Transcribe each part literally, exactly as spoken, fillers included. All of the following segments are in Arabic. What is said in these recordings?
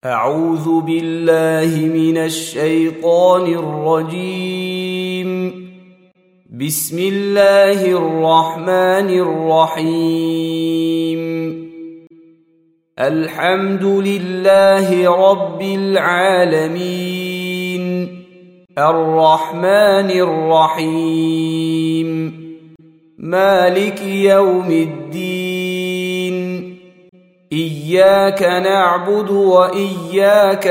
أعوذ بالله من الشيطان الرجيم. بسم الله الرحمن الرحيم. الحمد لله رب العالمين، الرحمن الرحيم، مالك يوم الدين، إياك نعبد وإياك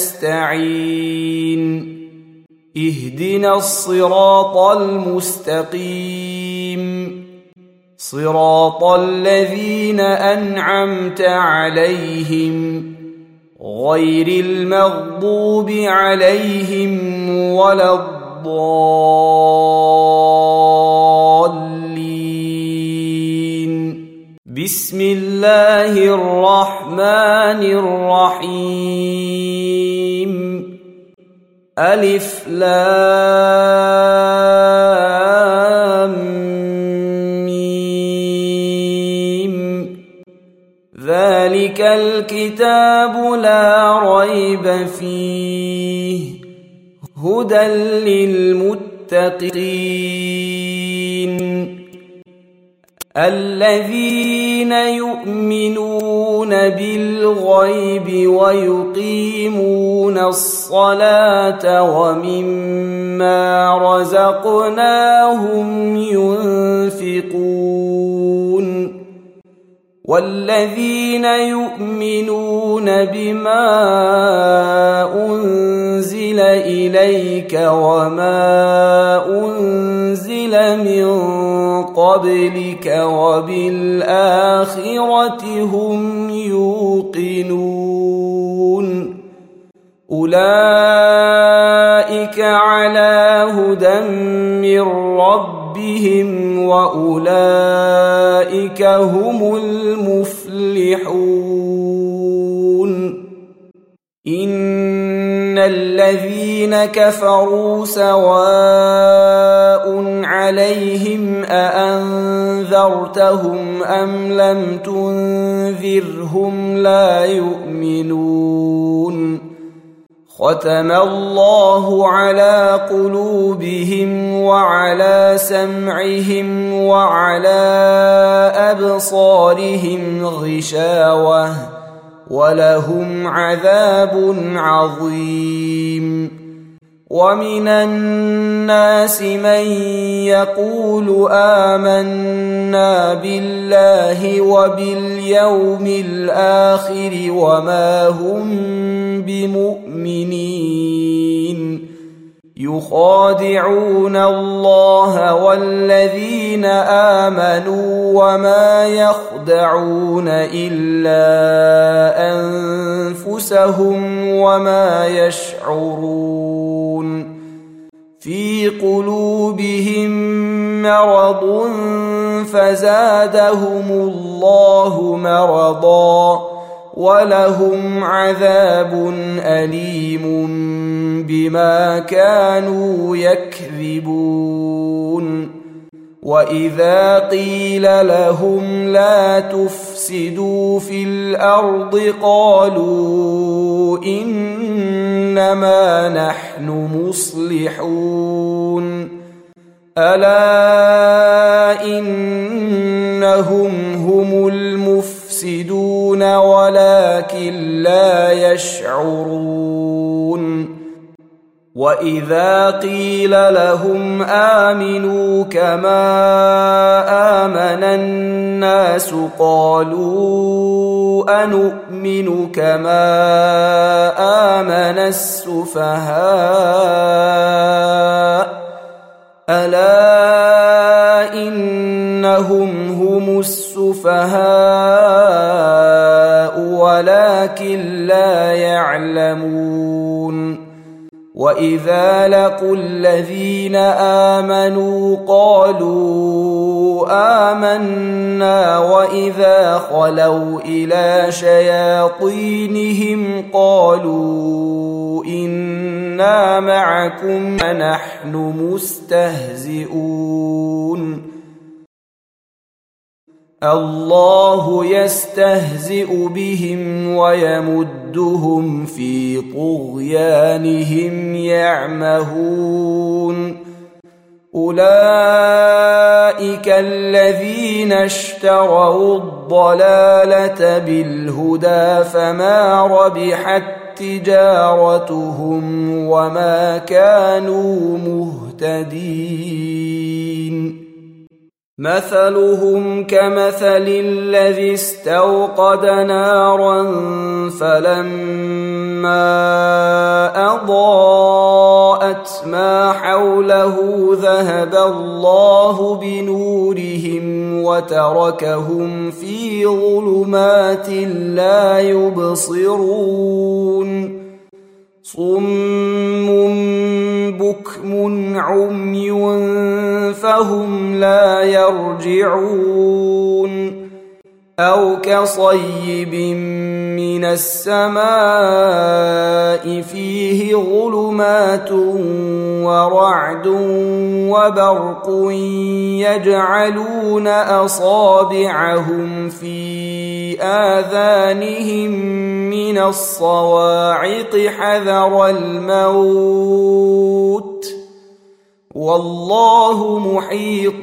نستعين، اهدنا الصراط المستقيم، صراط الذين أنعمت عليهم غير المغضوب عليهم ولا الضالين. بسم الله الرحمن الرحيم. ألف لام ميم. ذلك الكتاب لا ريب فيه هدى للمتقين الذين يؤمنون بالغيب ويقيمون الصلاة ومما رزقناهم ينفقون والذين يؤمنون بما أنزل إليك وما أنزل من قبلك وبالآخرة هم يوقنون أولئك على هدى من ربهم وأولئك هم المفلحون. إن الذين كفروا سواء عليهم أأنذرتهم أم لم تنذرهم لا يؤمنون. ختم الله على قلوبهم وعلى سمعهم وعلى أبصارهم غشاوة ولهم عذاب عظيم. ومن الناس من يقول آمنا بالله وباليوم الآخر وما هم بمؤمنين يخادعون الله والذين آمنوا وما يخدعون إلا أنفسهم وما يشعرون. في قلوبهم مرض فزادهم الله مرضا ولهم عذاب أليم بما كانوا يكذبون. وإذا قيل لهم لا تفسدوا في الأرض قالوا إنما نحن مصلحون ألا إنهم هم المفسدون ولكن لا يشعرون. وإذا قيل لهم آمنوا كما آمن الناس قالوا أنؤمن كما آمن السفهاء ألا إنهم هم السفهاء ولكن لا يعلمون. وإذا لقوا الذين آمنوا قالوا آمنا وإذا خلوا إلى شياطينهم قالوا إنا معكم نحن مستهزئون الله يستهزئ بهم ويمدهم في طغيانهم يعمهون أولئك الذين اشتروا الضلالة بالهدى فما ربحت تجارتهم وما كانوا مهتدين مثلهم كمثل الذي استوقد نارا فلما أضاءت ما حوله ذهب الله بنورهم وتركهم في ظلمات لا يبصرون صم بكم عمي فهم لا يرجعون أو كصيب من السماء فيه ظلمات ورعد وبرق يجعلون أصابعهم في آذانهم من الصواعق حذر الموت والله محيط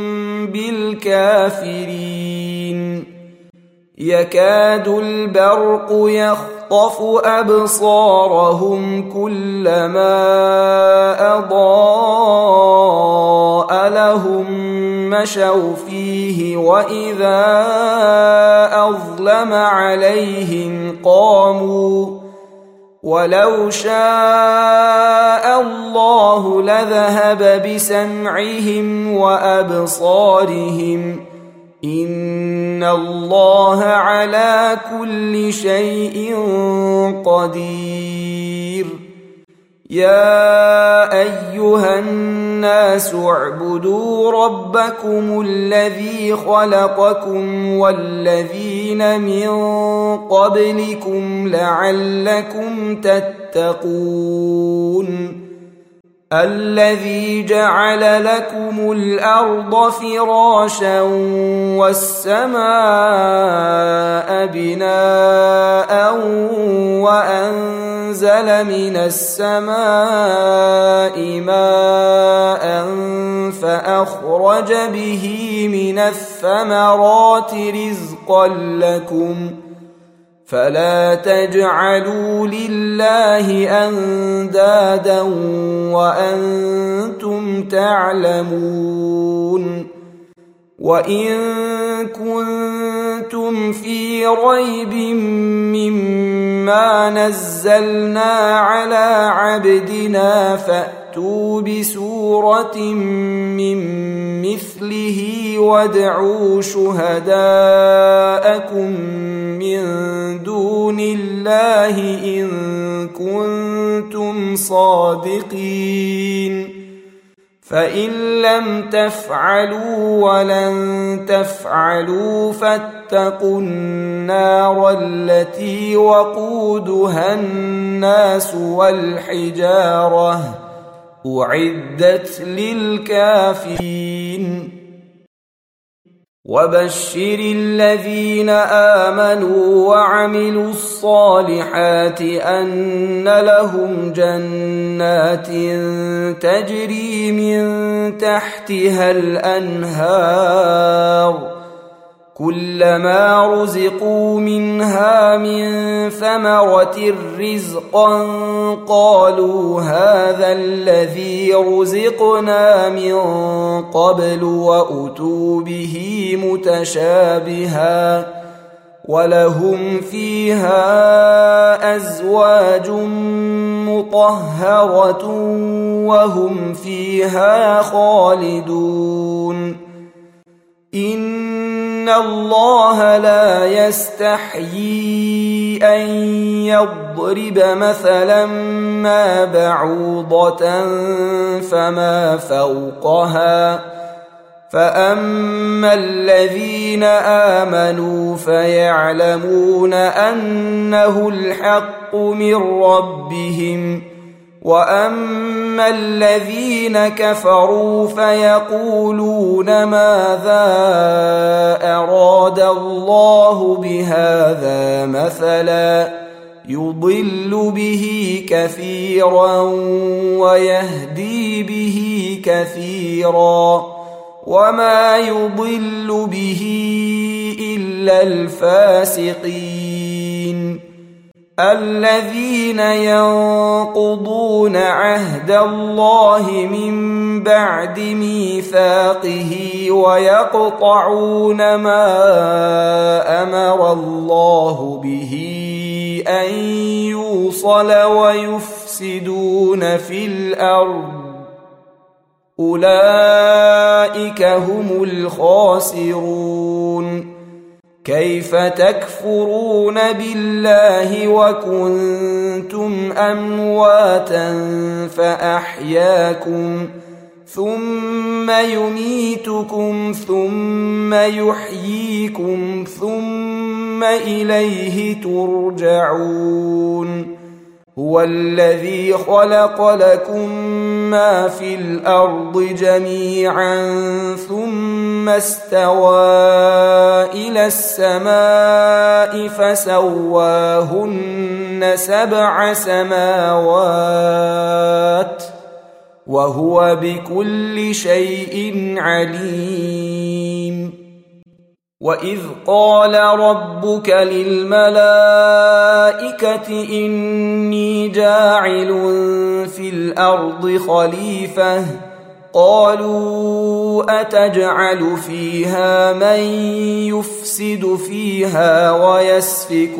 بالكافرين يكاد البرق يخطف أبصارهم كلما أضاء لهم مشوا فيه وإذا أظلم عليهم قاموا ولو شاء الله لذهب بسمعهم وأبصارهم إن الله على كل شيء قدير يا أيها الناس اعبدوا ربكم الذي خلقكم والذين من قبلكم لعلكم تتقون الذي جعل لكم الأرض فراشا والسماء بناء وأنزل من السماء ماء فأخرج به من الثمرات رزقا لكم فلا تجعلوا لله أندادا وأنتم تعلمون وإن كنتم في ريب مما نزلنا على عبدنا فأتوا بسورة من مثله وادعوا شهداءكم من دون الله إن كنتم صادقين فإن لم تفعلوا ولن تفعلوا فاتقوا النار التي وقودها الناس والحجارة أعدت للكافرين وبشر الذين آمنوا وعملوا الصالحات أن لهم جنات تجري من تحتها الأنهار كلما رزقوا منها من ثمرة رزقا قالوا هذا الذي رزقنا من قبل وأتوا به متشابها ولهم فيها أزواج مطهرة وهم فيها خالدون إن الله لا يستحيي أن يضرب مثلا ما بعوضة فما فوقها فأما الذين آمنوا فيعلمون أنه الحق من ربهم وأما الذين كفروا فيقولون ماذا أراد الله بهذا مثلا يضل به كثيرا ويهدي به كثيرا وما يضل به إلا الفاسقين الذين ينقضون عهد الله من بعد ميثاقه ويقطعون ما أمر الله به أن يوصل ويفسدون في الأرض أولئك هم الخاسرون كيف تكفرون بالله وكنتم أمواتا فأحياكم ثم يميتكم ثم يحييكم ثم إليه ترجعون هو الذي خلق لكم ما في الأرض جميعا ثم استوى إلى السماء فسواهن سبع سماوات وهو بكل شيء عليم وإذ قال ربك للملائكة إني جاعل في الأرض خليفة قالوا أتجعل فيها من يفسد فيها ويسفك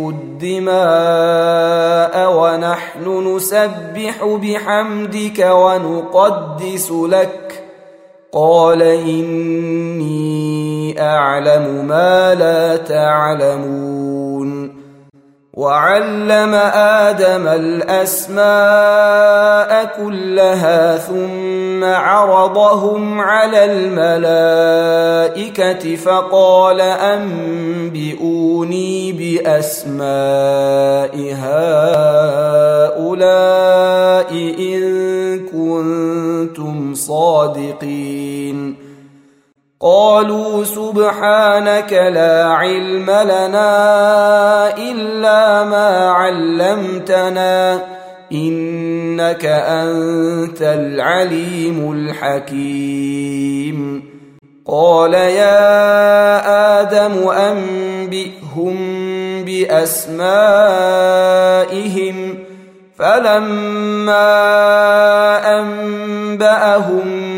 الدماء ونحن نسبح بحمدك ونقدس لك قال إني أعلم ما لا تعلمون وعلم آدم الأسماء كلها ثم عرضهم على الملائكة فقال أنبئوني بأسماء هؤلاء إن كنتم صادقين قالوا سبحانك لا علم لنا إلا ما علمتنا إنك أنت العليم الحكيم قال يا آدم أنبئهم بأسمائهم فلما أنبأهم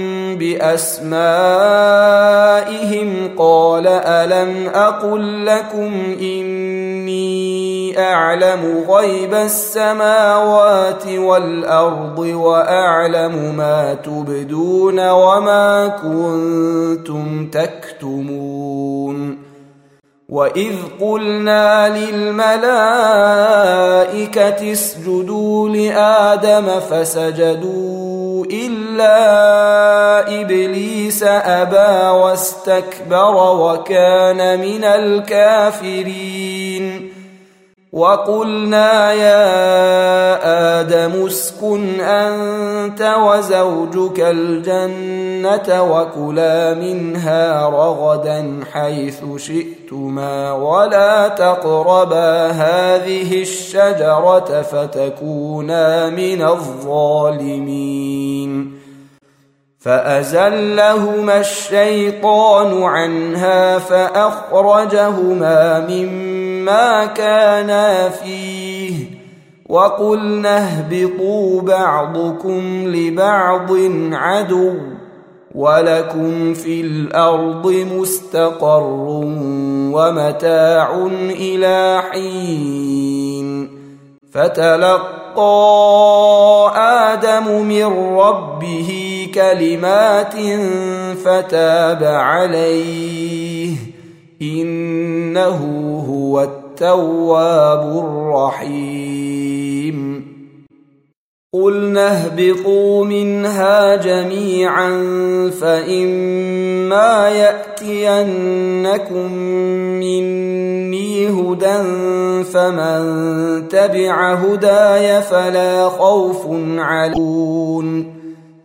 بأسمائهم قال ألم أقل لكم إني أعلم غيب السماوات والأرض وأعلم ما تبدون وما كنتم تكتمون وإذ قلنا للملائكة اسجدوا لآدم فسجدوا إلا إبليس أبى واستكبر وكان من الكافرين وقلنا يا آدم اسكن أنت وزوجك الجنة وكلا منها رغدا حيث شئتما ولا تقربا هذه الشجرة فتكونا من الظالمين فأزلهما الشيطان عنها فأخرجهما مما كانا فيه وقلنا اهبطوا بعضكم لبعض عدو ولكم في الأرض مستقر ومتاع إلى حين فتلقى آدم من ربه كلمات فتاب عليه إنه هو التواب الرحيم قلنا اهبطوا منها جميعا فإما يأتينكم مني هدى فمن تبع هداي فلا خوف عليهم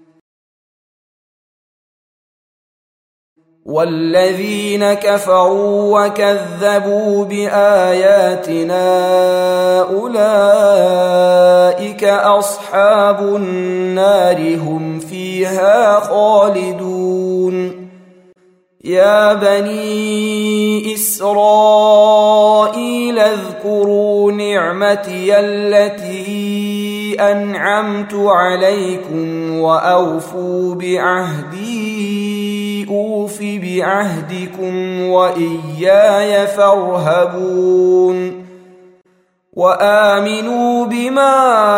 والذين كفروا وكذبوا بآياتنا أولئك أصحاب النار هم فيها خالدون يا بني إسرائيل اذكروا نعمتي التي أنعمت عليكم وأوفوا بعهدي أوف بعهدكم وإياي فارهبون وآمنوا بما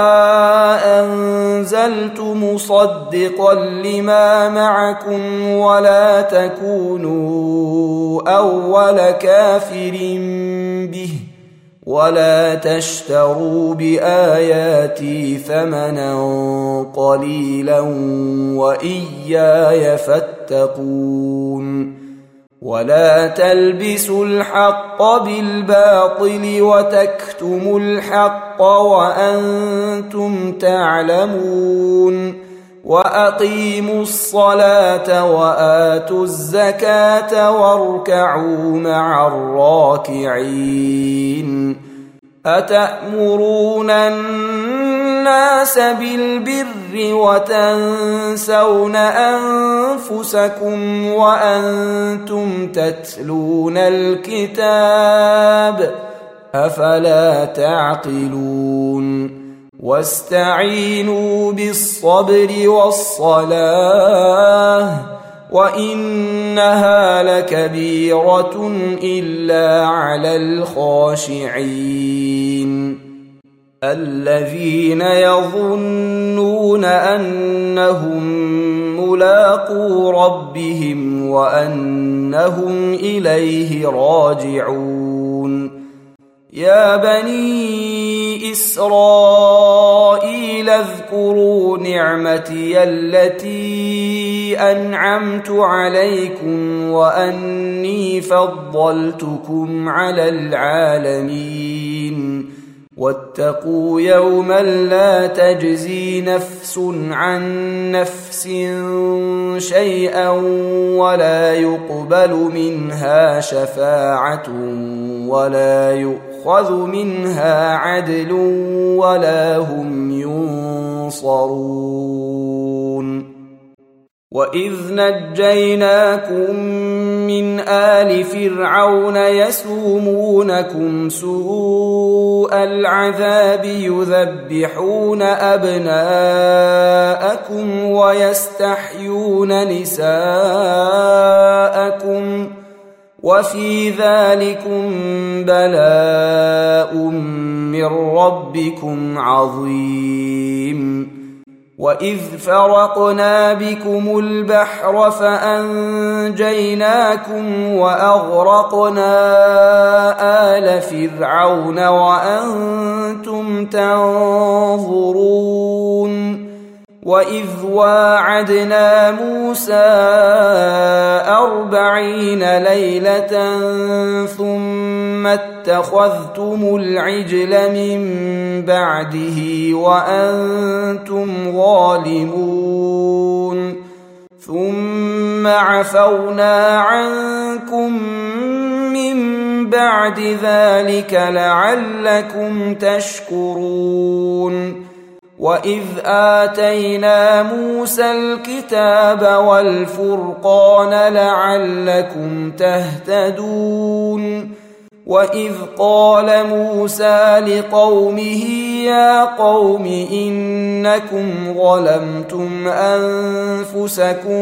أنزلت مصدقا لما معكم ولا تكونوا أول كافر به ولا تشتروا بآياتي ثمنا قليلا وإياي فاتقون ولا تلبسوا الحق بالباطل وتكتموا الحق وأنتم تعلمون وأقيموا الصلاة وآتوا الزكاة واركعوا مع الراكعين أتأمرون الناس بالبر وتنسون أنفسكم وأنتم تتلون الكتاب أفلا تعقلون واستعينوا بالصبر والصلاة وإنها لكبيرة إلا على الخاشعين الذين يظنون أنهم ملاقو ربهم وأنهم إليه راجعون يا بني إسرائيل اذكروا نعمتي التي أنعمت عليكم وأني فضلتكم على العالمين واتقوا يوما لا تجزي نفس عن نفس شيئا ولا يقبل منها شفاعة ولا يؤخذ منها عدل ولا هم ينصرون وإذ نجيناكم من آل فرعون يسومونكم سوء العذاب يذبحون أبناءكم ويستحيون نساءكم وفي ذلكم بلاء من ربكم عظيم وإذ فرقنا بكم البحر فأنجيناكم وأغرقنا آل فرعون وأنتم تنظرون وإذ واعدنا موسى أربعين ليلة ثم اتخذتم العجل من بعده وأنتم ظالمون ثم عفونا عنكم من بعد ذلك لعلكم تشكرون وإذ آتينا موسى الكتاب والفرقان لعلكم تهتدون وإذ قال موسى لقومه يا قوم إنكم ظلمتم أنفسكم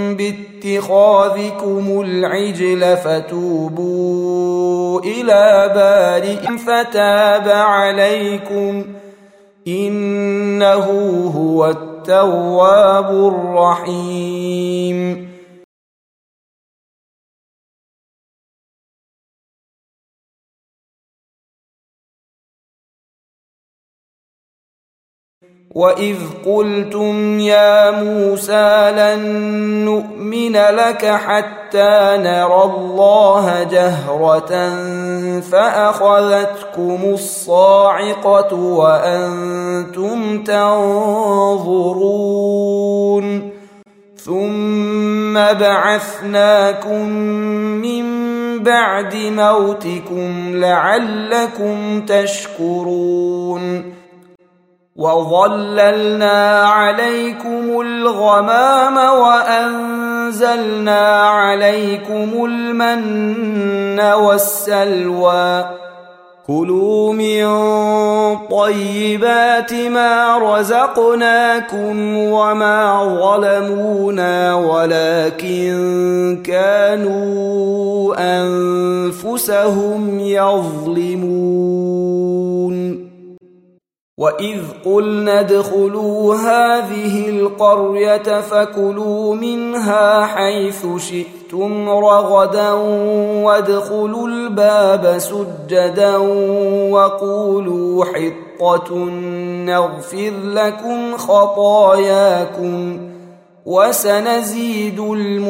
باتخاذكم العجل فتوبوا إلى بارئكم فتاب عليكم إنه هو التواب الرحيم وإذ قلتم يا موسى لن نؤمن لك حتى نرى الله جهرة فأخذتكم الصاعقة وأنتم تنظرون ثم بعثناكم من بعد موتكم لعلكم تشكرون وظللنا عليكم الغمام وأنزلنا عليكم المن والسلوى كلوا من طيبات ما رزقناكم وما ظلمونا ولكن كانوا أنفسهم يظلمون وإذ قلنا ادخلوا هذه القرية فكلوا منها حيث شئتم رغدا وادخلوا الباب سجدا وقولوا حطة نغفر لكم خطاياكم وسنزيد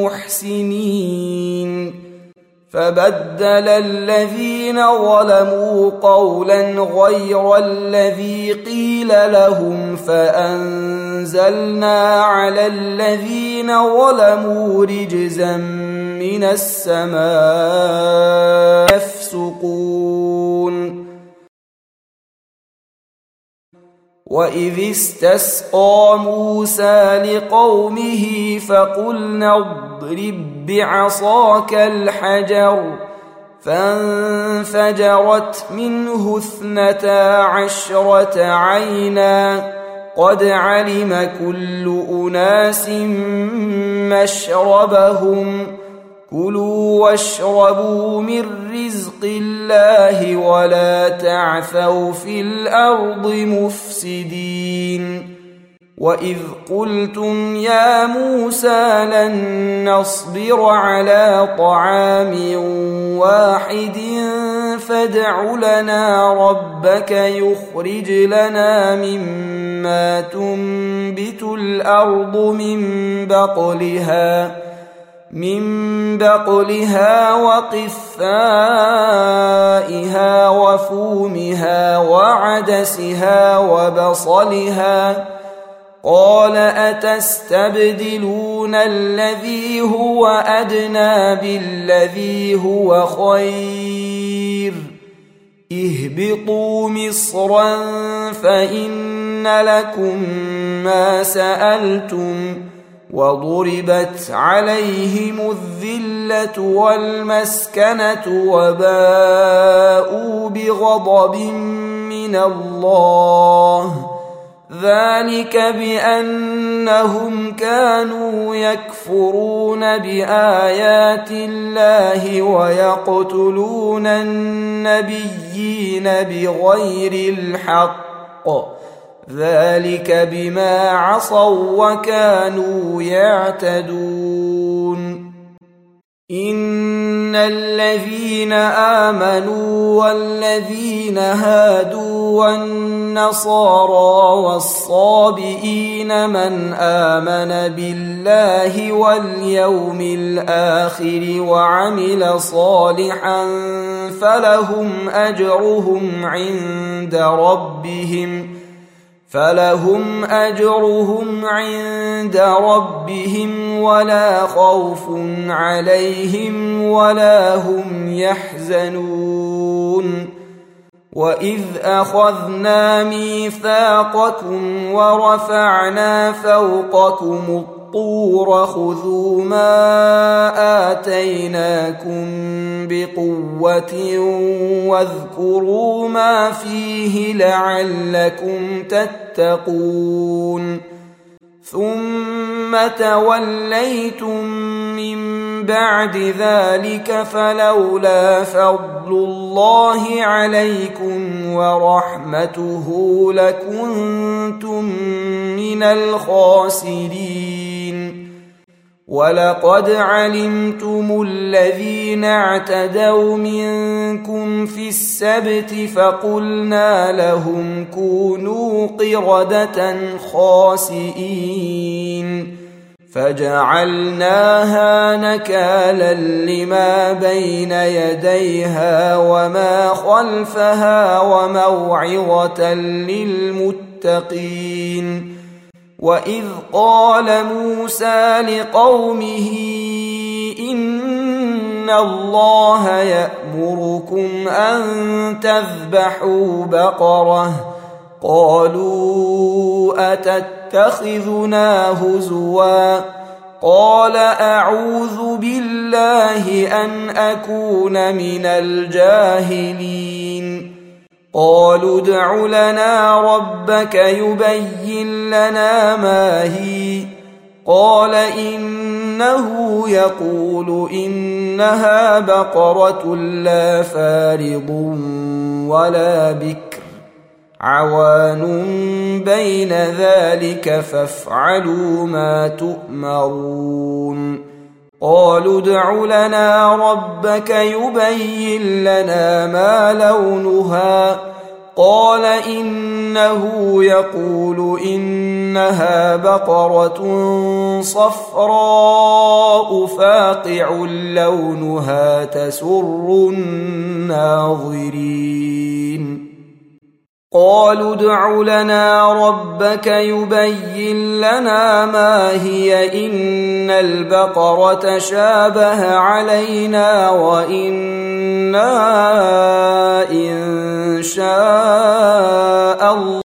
المحسنين فبدل الذين ظلموا قولا غير الذي قيل لهم فأنزلنا على الذين ظلموا رجزا من السماء يفسقون وإذ استسقى موسى لقومه فقلنا اضرب بعصاك الحجر فانفجرت منه اثنتا عشرة عينا قد علم كل أناس مشربهم كلوا واشربوا من رزق الله ولا تعثوا في الأرض مفسدين وإذ قلتم يا موسى لن نصبر على طعام واحد فادع لنا ربك يخرج لنا مما تنبت الأرض من بقلها من بقلها وقثائها وفومها وعدسها وبصلها قال أتستبدلون الذي هو أدنى بالذي هو خير اهبطوا مصرا فإن لكم ما سألتم وضربت عليهم الذلة والمسكنة وباءوا بغضب من الله ذلك بأنهم كانوا يكفرون بآيات الله ويقتلون النبيين بغير الحق ذلك بما عصوا وكانوا يعتدون إن الذين آمنوا والذين هادوا والنصارى والصابئين من آمن بالله واليوم الآخر وعمل صالحا فلهم أجرهم عند ربهم فلهم أجرهم عند ربهم ولا خوف عليهم ولا هم يحزنون وإذ أخذنا ميثاقكم ورفعنا فوقكم الطور خذوا ما آتيناكم بقوة واذكروا ما فيه لعلكم تتقون ثم توليتم من بعد ذلك فلولا فضل الله عليكم ورحمته لكنتم من الخاسرين ولقد علمتم الذين اعتدوا منكم في السبت فقلنا لهم كونوا قردة خاسئين فجعلناها نكالا لما بين يديها وما خلفها وموعظة للمتقين. وإذ قال موسى لقومه إن الله يأمركم أن تذبحوا بقرة قالوا أتتخذنا هزوا قال أعوذ بالله أن أكون من الجاهلين. قالوا ادع لنا ربك يبين لنا ما هي قال إنه يقول إنها بقرة لا فارض ولا بكر عوان بين ذلك فافعلوا ما تؤمرون. قالوا ادع لنا ربك يبين لنا ما لونها قال إنه يقول إنها بقرة صفراء فاقع لونها تسر الناظرين. قالوا ادع لنا ربك يبين لنا ما هي إن البقرة شابه علينا وإنا إن شاء الله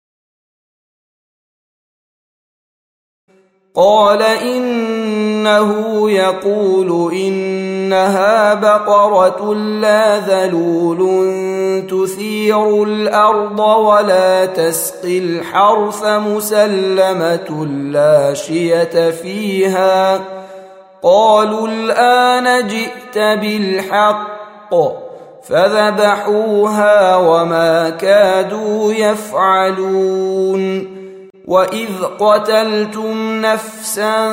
قال إنه يقول إنها بقرة لا ذلول تثير الأرض ولا تسقي الحرث مسلمة لا شية فيها. قالوا الآن جئت بالحق فذبحوها وما كادوا يفعلون. وإذ قتلتم نفسا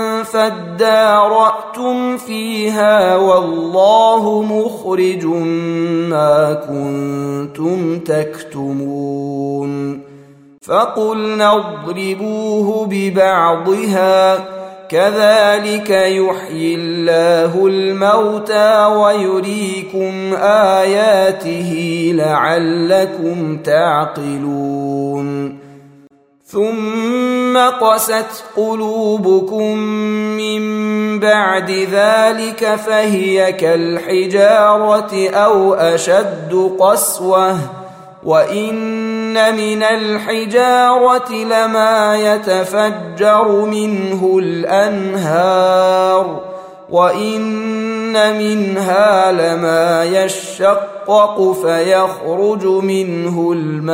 فادارأتم فيها والله مخرج ما كنتم تكتمون. فقلنا اضربوه ببعضها كذلك يحيي الله الموتى ويريكم آياته لعلكم تعقلون. ثم قست قلوبكم من بعد ذلك فهي كالحجارة أو أشد قسوة وإن من الحجارة لما يتفجر منه الأنهار وإن منها لما يشقق فيخرج منه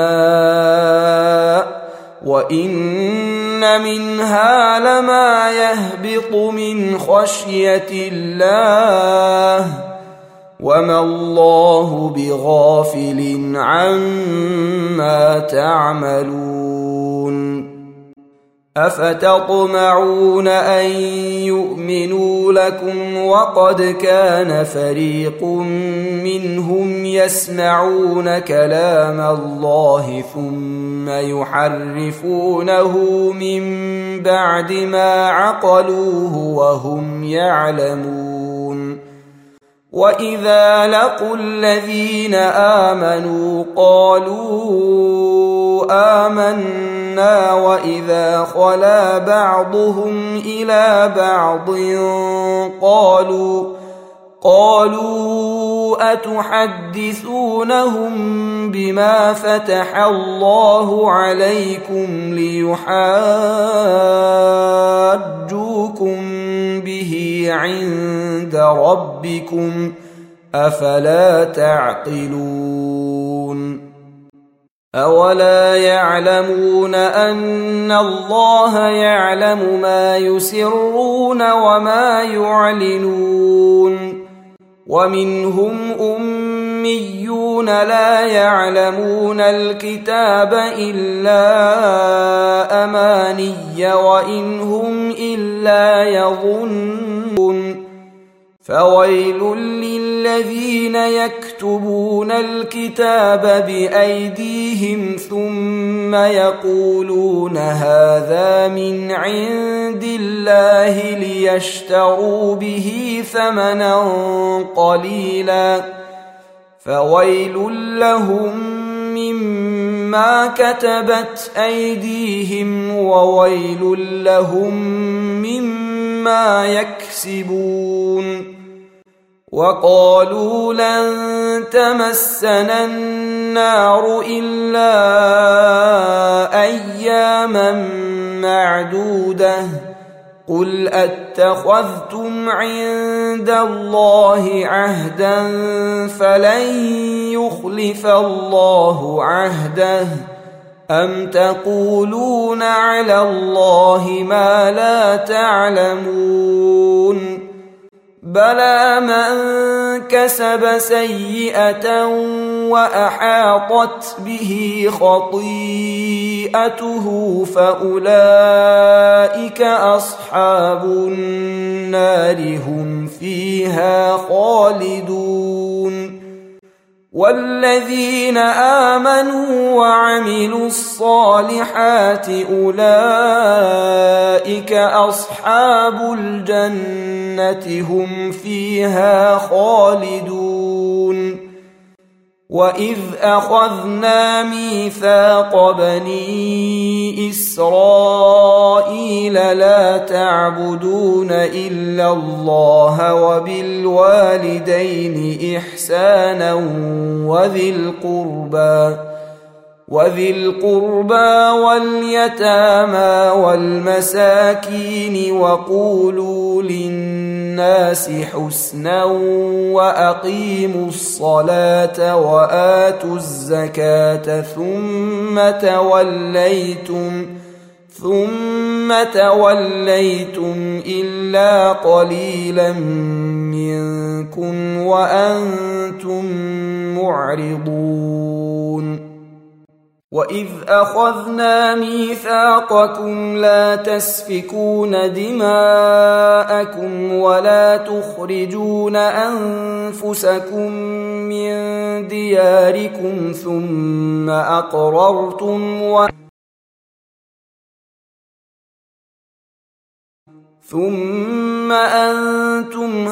الماء وإن منها لما يهبط من خشية الله وما الله بغافل عما تعملون. أفتطمعون أن يؤمنوا لكم وقد كان فريق منهم يسمعون كلام الله ثم يحرفونه من بعد ما عقلوه وهم يعلمون. وإذا لقوا الذين آمنوا قالوا آمنا وإذا خلا بعضهم إلى بعض قالوا قالوا أتحدثونهم بما فتح الله عليكم ليحاجوكم به عند ربكم أفلا تعقلون. أولا يعلمون أن الله يعلم ما يسرون وما يعلنون. ومنهم أميون لا يعلمون الكتاب إلا أماني وإن هم إلا يظنون. فويل للذين يكتبون الكتاب بأيديهم ثم يقولون هذا من عند الله ليشتروا به ثمنا قليلا فويل لهم مما كتبت أيديهم وويل لهم مما يكسبون وقالوا لن تمسنا النار إلا أياما معدودة قل أتخذتم عند الله عهدا فلن يخلف الله عهده أم تقولون على الله ما لا تعلمون بلى من كسب سيئة وأحاطت به خطيئته فأولئك أصحاب النار هم فيها خالدون والذين آمنوا وعملوا الصالحات أولئك أصحاب الجنة هم فيها خالدون وإذ أخذنا ميثاق بني إسرائيل لا تعبدون إلا الله وبالوالدين إحسانا وذي القربى وذي القربى واليتامى والمساكين وقولوا للناس حسنا وأقيموا الصلاة وآتوا الزكاة ثم توليتم ثم توليتم إلا قليلا منكم وأنتم معرضون وإذ أخذنا ميثاقكم لا تسفكون دماءكم ولا تخرجون أنفسكم من دياركم ثم أقررتم و ثم أنتم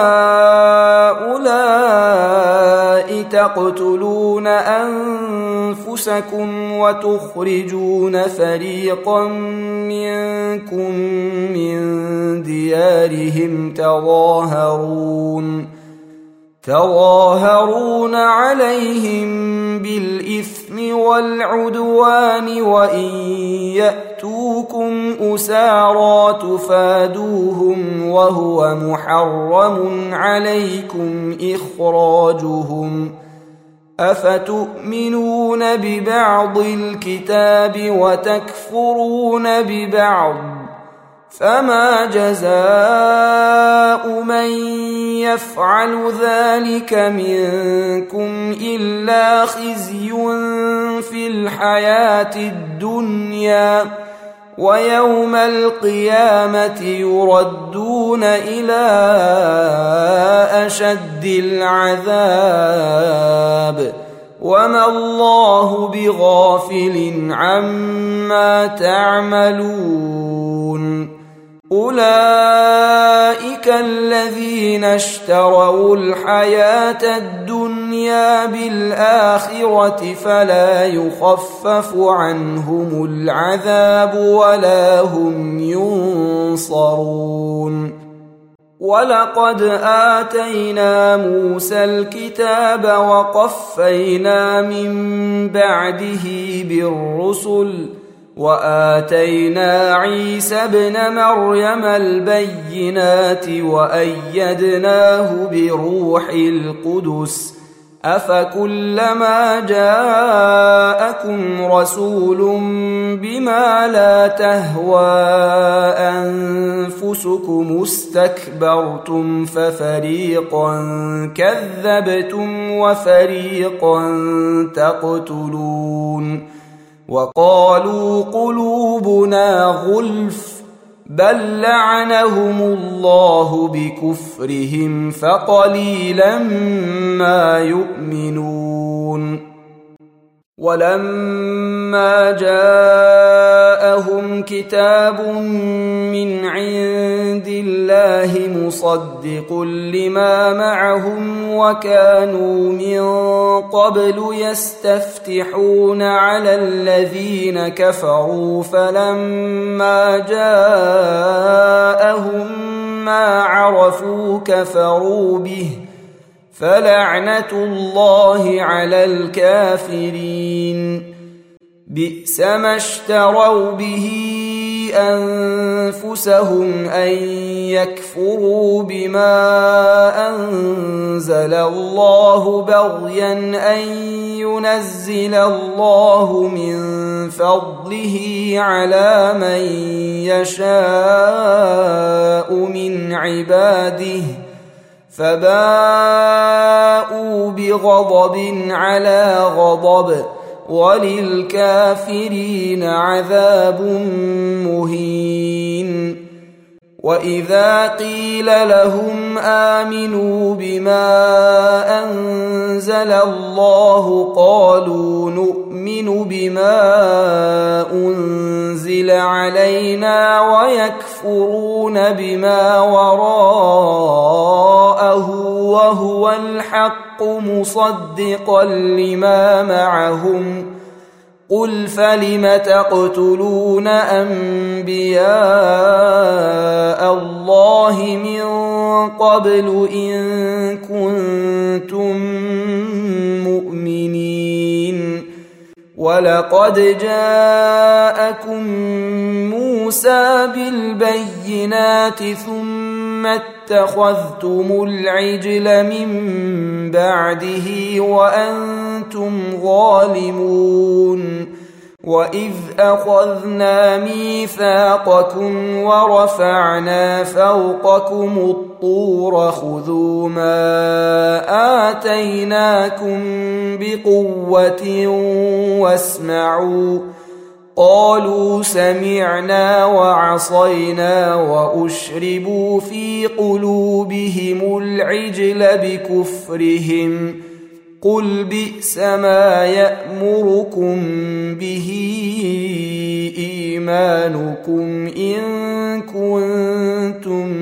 هؤلاء تقتلون أنفسكم وتخرجون فريقا منكم من ديارهم تظاهرون تظاهرون عليهم بالإثم والعدوان وإن يأتوكم أسارى تفادوهم وهو محرم عليكم إخراجهم أفتؤمنون ببعض الكتاب وتكفرون ببعض فما جزاء من يفعل ذلك منكم إلا خزي في الحياة الدنيا ويوم القيامة يردون إلى أشد العذاب وما الله بغافل عما تعملون أولئك الذين اشتروا الحياة الدنيا بالآخرة فلا يخفف عنهم العذاب ولا هم ينصرون ولقد آتينا موسى الكتاب وقفينا من بعده بالرسل وآتينا عيسى ابن مريم البينات وأيدناه بروح القدس أفكلما جاءكم رسول بما لا تهوى أنفسكم استكبرتم ففريقا كذبتم وفريقا تقتلون وقالوا قلوبنا غلف بل لعنهم الله بكفرهم فقليلا ما يؤمنون ولما جاءهم كتاب من عند الله مصدق لما معهم وكانوا من قبل يستفتحون على الذين كفروا فلما جاءهم ما عرفوا كفروا به فلعنة الله على الكافرين بئس ما اشتروا به أنفسهم أن يكفروا بما أنزل الله بغيا أن ينزل الله من فضله على من يشاء من عباده فباءوا بغضب على غضب وللكافرين عذاب مهين وإذا قيل لهم آمنوا بما أنزل الله قالوا نؤمن بما أنزل علينا ويكفرون بما وراءه وهو الحق مصدقا لما معهم قل فلم تقتلون أنبياء الله من قبل إن كنتم مؤمنين ولقد جاءكم موسى بالبينات ثم اتخذتم العجل من بعده وأنتم ظالمون وإذ أخذنا ميثاقكم ورفعنا فوقكم الطور خذوا ما آتيناكم بقوة واسمعوا قالوا سمعنا وعصينا وأشربوا في قلوبهم العجل بكفرهم قل بئس ما يأمركم به إيمانكم إن كنتم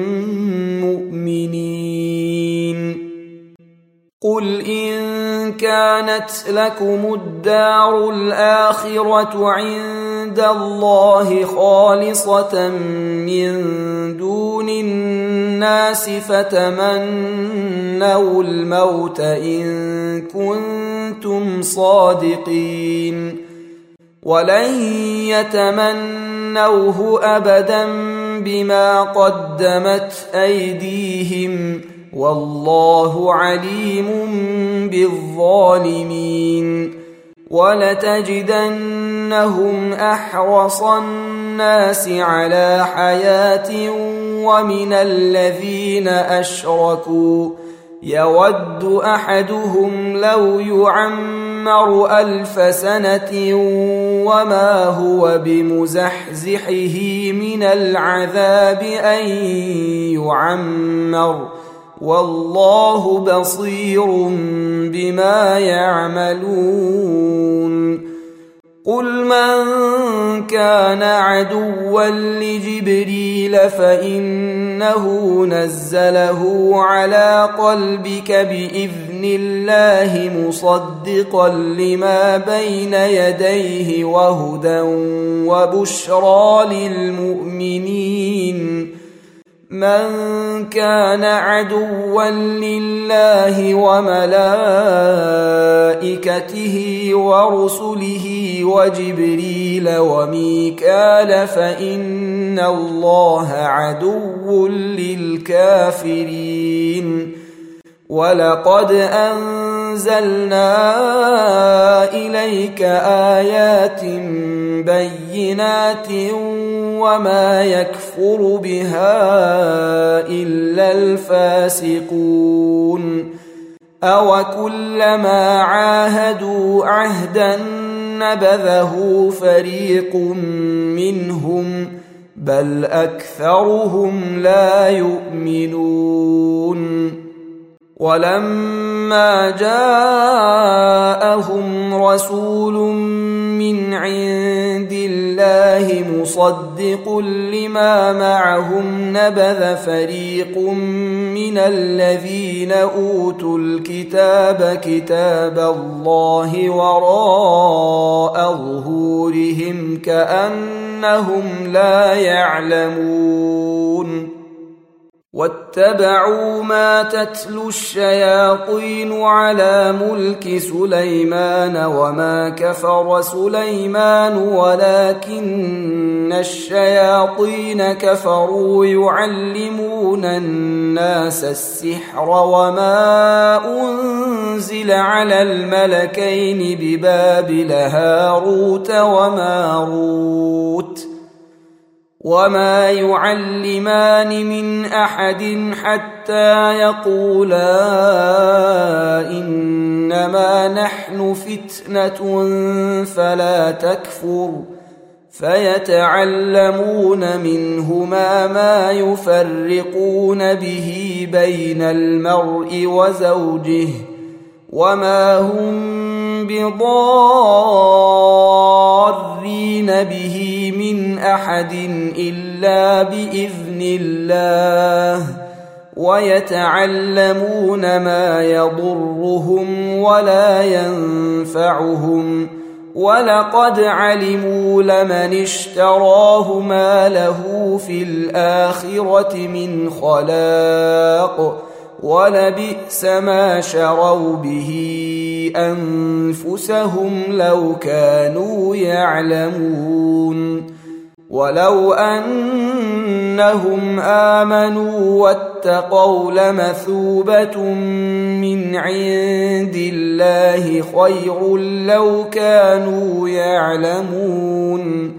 مؤمنين قل إن كانت لكم الدار الآخرة عند الله خالصة من دون الناس فتمنوا الموت إن كنتم صادقين ولن يتمنوه أبدا بما قدمت أيديهم والله عليم بالظالمين ولتجدنهم أحرص الناس على حياة ومن الذين أشركوا يود أحدهم لو يعمر ألف سنة وما هو بمزحزحه من العذاب أن يعمر والله بصير بما يعملون قل من كان عدوا لجبريل فإنه نزله على قلبك بإذن الله مصدقا لما بين يديه وهدى وبشرى للمؤمنين من كان عدوا لله وملائكته ورسله وجبريل وميكال فإن الله عدو للكافرين ولقد أنزلنا إليك آيات بينات وما يكفر بها إلا الفاسقون أوكلما عاهدوا عهدا نبذه فريق منهم بل أكثرهم لا يؤمنون ولما جاءهم رسول من عند الله مصدق لما معهم نبذ فريق من الذين أوتوا الكتاب كتاب الله وراء ظهورهم كأنهم لا يعلمون واتبعوا ما تتلو الشياطين على ملك سليمان وما كفر سليمان ولكن الشياطين كفروا يعلمون الناس السحر وما أنزل على الملكين ببابل هاروت وماروت وما يعلمان من أحد حتى يقولا إنما نحن فتنة فلا تكفر فيتعلمون منهما ما يفرقون به بين المرء وزوجه وما هم بضارين به من أحد إلا بإذن الله ويتعلمون ما يضرهم ولا ينفعهم ولقد علموا لمن اشتراه ما له في الآخرة من خلاق ولبئس ما شروا به أنفسهم لو كانوا يعلمون ولو أنهم آمنوا واتقوا لمثوبة من عند الله خير لو كانوا يعلمون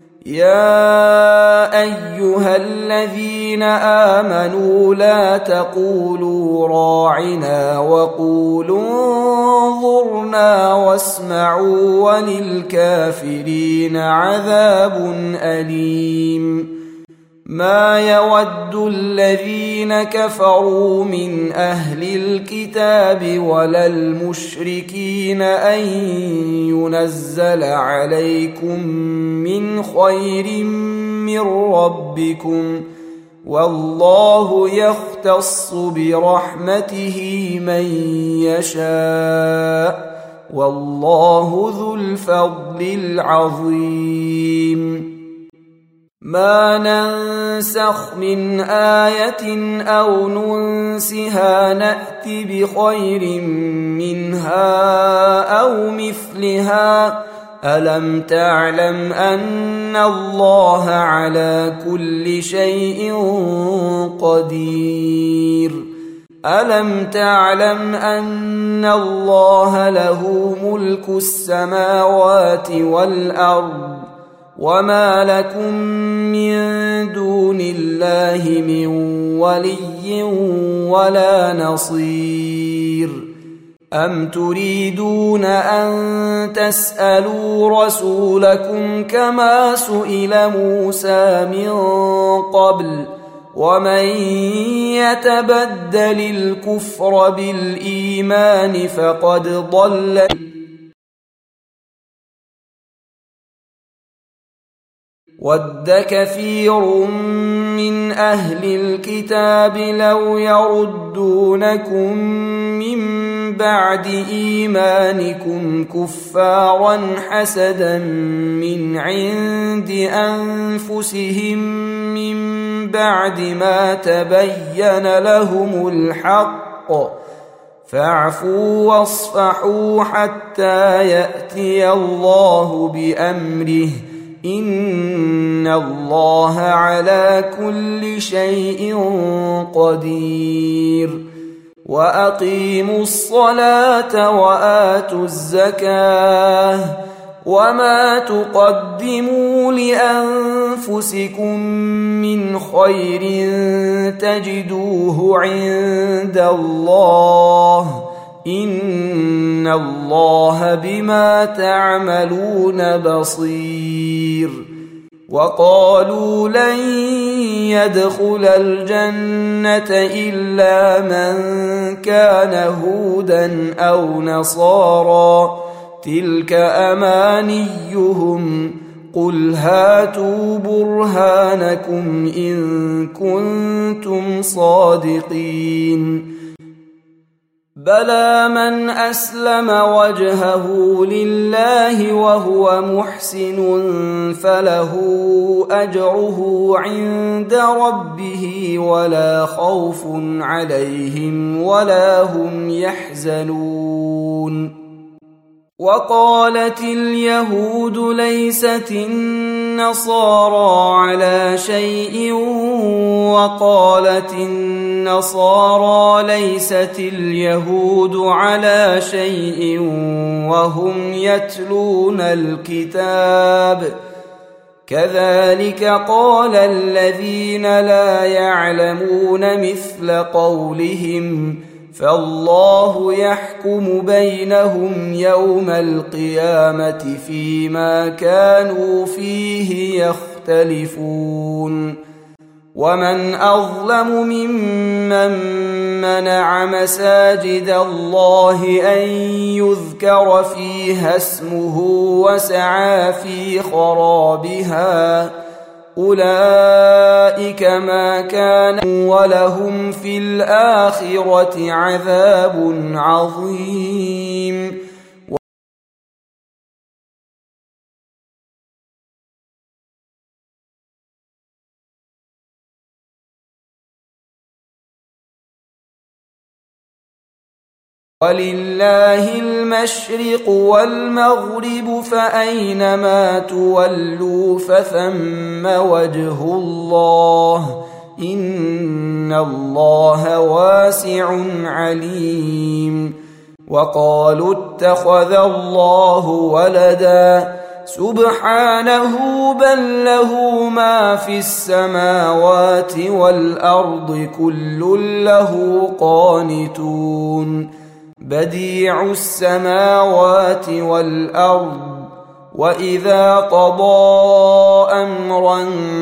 يا أيها الذين آمنوا لا تقولوا راعنا وقولوا انظرنا واسمعوا وللكافرين عذاب أليم ما يود الذين كفروا من أهل الكتاب ولا المشركين أن ينزل عليكم من خير من ربكم والله يختص برحمته من يشاء والله ذو الفضل العظيم ما ننسخ من آية أو ننسها نأت بخير منها أو مثلها ألم تعلم أن الله على كل شيء قدير ألم تعلم أن الله له ملك السماوات والأرض وما لكم من دون الله من ولي ولا نصير أم تريدون أن تسألوا رسولكم كما سئل موسى من قبل ومن يتبدل الكفر بالإيمان فقد ضل ود كثير من أهل الكتاب لو يردونكم من بعد إيمانكم كفارا حسدا من عند أنفسهم من بعد ما تبين لهم الحق فاعفوا واصفحوا حتى يأتي الله بأمره إن الله على كل شيء قدير وأقيموا الصلاة وآتوا الزكاة وما تقدموا لأنفسكم من خير تجدوه عند الله إن الله بما تعملون بصير وقالوا لن يدخل الجنة إلا من كان هودا أو نصارى تلك أمانيهم قل هاتوا برهانكم إن كنتم صادقين بلى من أسلم وجهه لله وهو محسن فله أجره عند ربه ولا خوف عليهم ولا هم يحزنون وقالت اليهود ليست النصارى على شيء وقالت النصارى ليست اليهود على شيء وهم يتلون الكتاب كذلك قال الذين لا يعلمون مثل قولهم فالله يحكم بينهم يوم القيامة فيما كانوا فيه يختلفون ومن أظلم ممن منع مساجد الله أن يذكر فيها اسمه وسعى في خرابها أولئك ما كان ولهم في الآخرة عذاب عظيم ولله المشرق والمغرب فأينما تولوا فثم وجه الله إن الله واسع عليم وقالوا اتخذ الله ولدا سبحانه بل له ما في السماوات والأرض كل له قانتون بديع السماوات والأرض وإذا قضى أمرا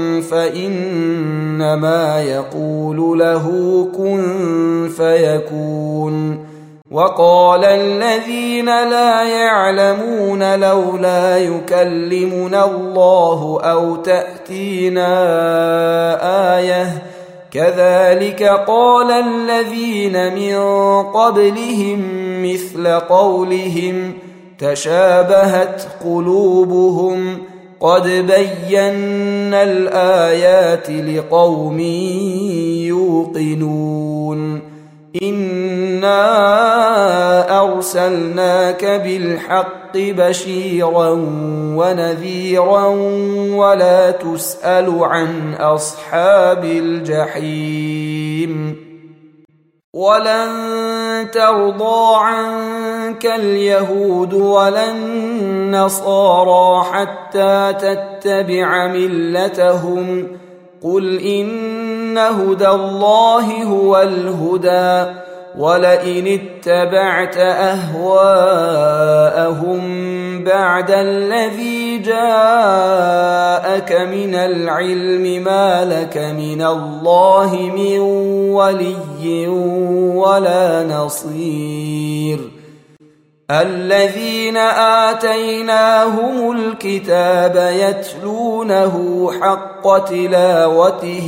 فإنما يقول له كن فيكون وقال الذين لا يعلمون لولا يكلمنا الله أو تأتينا آية كذلك قال الذين من قبلهم مثل قولهم تشابهت قلوبهم قد بينا الآيات لقوم يوقنون إنا أرسلناك بالحق بشيرا ونذيرا ولا تسأل عن أصحاب الجحيم ولن ترضى عنك اليهود ولا النصارى حتى تتبع ملتهم قل إن هدى الله هو الهدى ولئن اتبعت أهواءهم بعد الذي جاءك من العلم ما لك من الله من ولي ولا نصير الذين آتيناهم الكتاب يتلونه حق تلاوته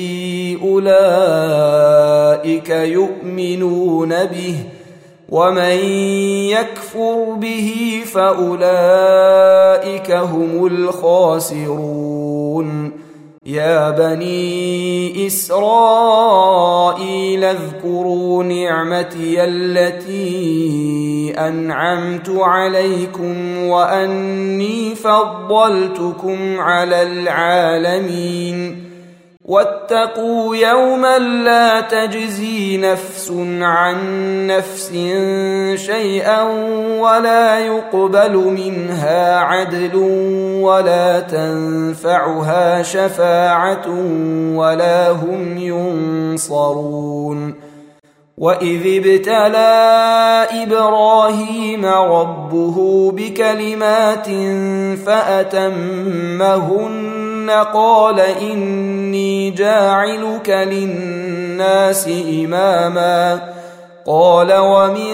أولئك يؤمنون به ومن يكفر به فأولئك هم الخاسرون يا بني إسرائيل اذكروا نعمتي التي أنعمت عليكم وأني فضلتكم على العالمين واتقوا يوما لا تجزي نفس عن نفس شيئا ولا يقبل منها عدل ولا تنفعها شفاعة ولا هم ينصرون وإذ ابتلى إبراهيم ربه بكلمات فأتمهن ذريتهن قال إني جاعلك للناس إماما قال ومن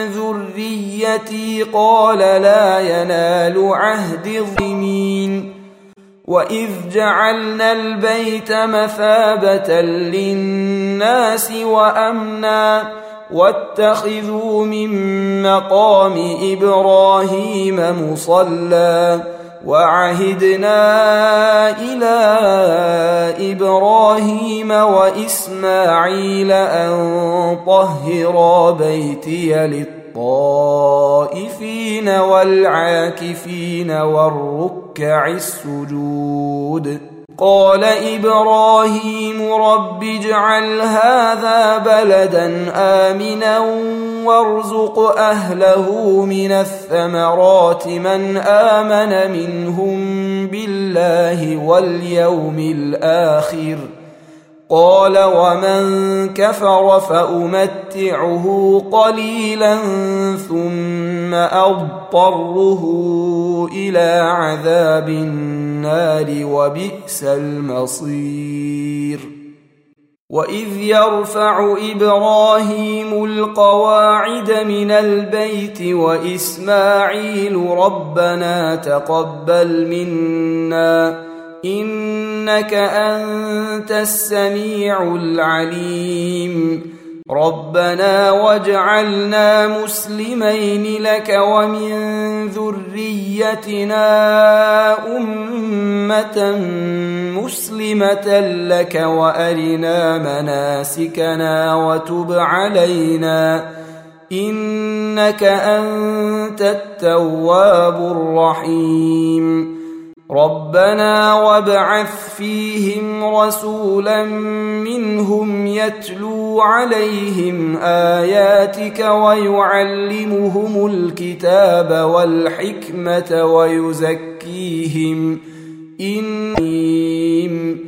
ذريتي قال لا ينال عهد الظالمين وإذ جعلنا البيت مثابة للناس وأمنا واتخذوا من مقام إبراهيم مصلى وعهدنا إلى إبراهيم وإسماعيل أن طهرا بيتي للطائفين والعاكفين والركع السجود قال إبراهيم رب اجعل هذا بلدا آمنا وارزق أهله من الثمرات من آمن منهم بالله واليوم الآخر قال ومن كفر فأمتعه قليلا ثم أضطره إلى عذاب النار وبئس المصير وإذ يرفع إبراهيم القواعد من البيت وإسماعيل ربنا تقبل منا إنك أنت السميع العليم ربنا واجعلنا مسلمين لك ومن ذريتنا أمة مسلمة لك وأرنا مناسكنا وتب علينا إنك أنت التواب الرحيم ربنا وابعث فيهم رسولا منهم يتلو عليهم آياتك ويعلمهم الكتاب والحكمة ويزكيهم إنهم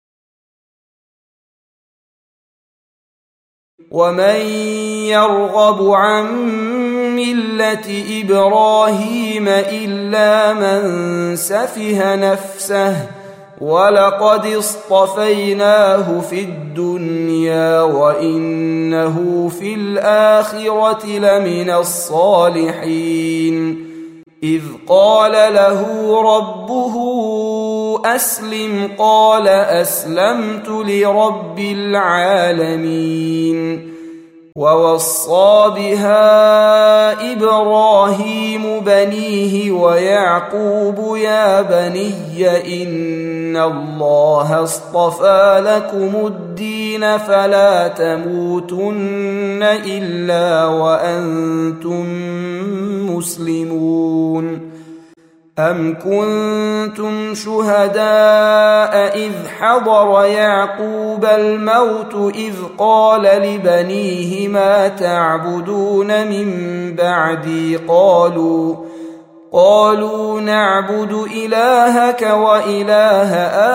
ومن يرغب عن ملة إبراهيم إلا من سفه نفسه ولقد اصطفيناه في الدنيا وإنه في الآخرة لمن الصالحين إذ قال له ربه أسلم قال أسلمت لرب العالمين ووصى بها إبراهيم بنيه ويعقوب يا بني إن الله اصطفى لكم الدين فلا تموتن إلا وأنتم مسلمون أم كنتم شهداء إذ حضر يعقوب الموت إذ قال لبنيه ما تعبدون من بعدي قالوا قالوا نعبد إلهك وإله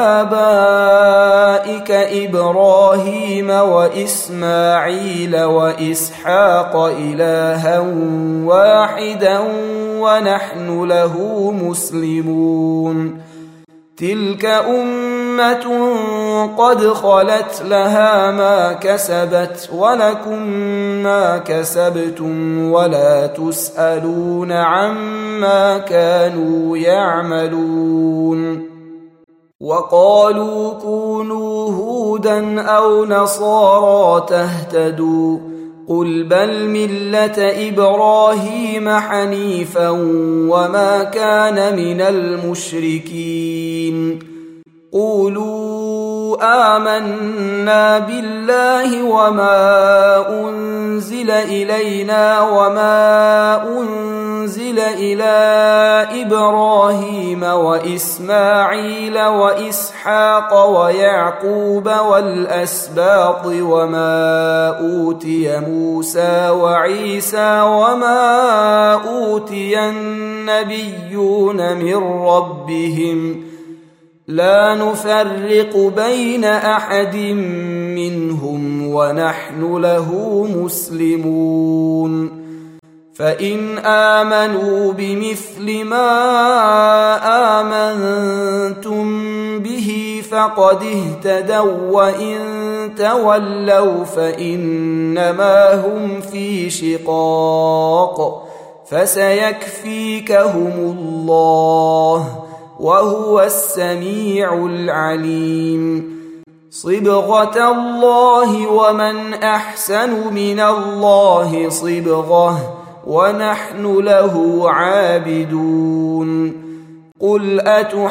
آبائك إبراهيم وإسماعيل وإسحاق إلها واحدا ونحن له مسلمون تلك أمة قد خلت لها ما كسبت ولكم ما كسبتم ولا تسألون عما كانوا يعملون وقالوا كونوا هودا أو نصارى تهتدوا قل بل ملة إبراهيم حنيفا وما كان من المشركين قولوا آمنا بالله وما أنزل إلينا وما أنزل إلى إبراهيم وإسماعيل وإسحاق ويعقوب والأسباط وما أوتي موسى وعيسى وما أوتي النبيون من ربهم لا نفرق بين أحد منهم ونحن له مسلمون فإن آمنوا بمثل ما آمنتم به فقد اهتدوا وإن تولوا فإنما هم في شقاق فسيكفيكهم الله وهو السميع العليم صبغة الله ومن أحسن من الله صبغة ونحن له عابدون قل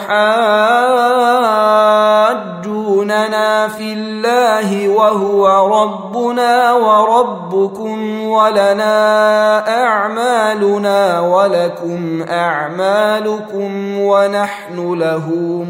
أتحاجوننا في الله وهو ربنا وربكم ولنا أعمالنا ولكم أعمالكم ونحن له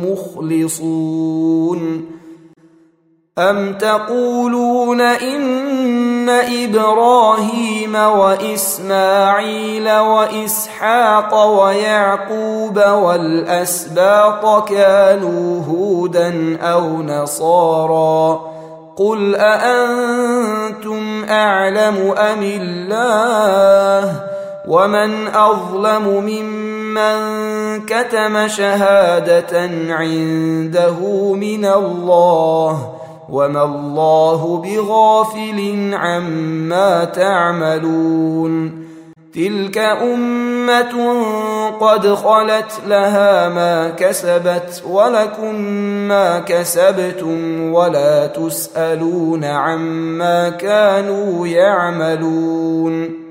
مخلصون أم تقولون إن إبراهيم وإسماعيل وإسحاق ويعقوب والأسباط كانوا هودا أو نصارى قل أأنتم أعلم أم الله ومن أظلم ممن كتم شهادة عنده من الله وما الله بغافل عما تعملون تلك أمة قد خلت لها ما كسبت ولكم ما كسبتم ولا تسألون عما كانوا يعملون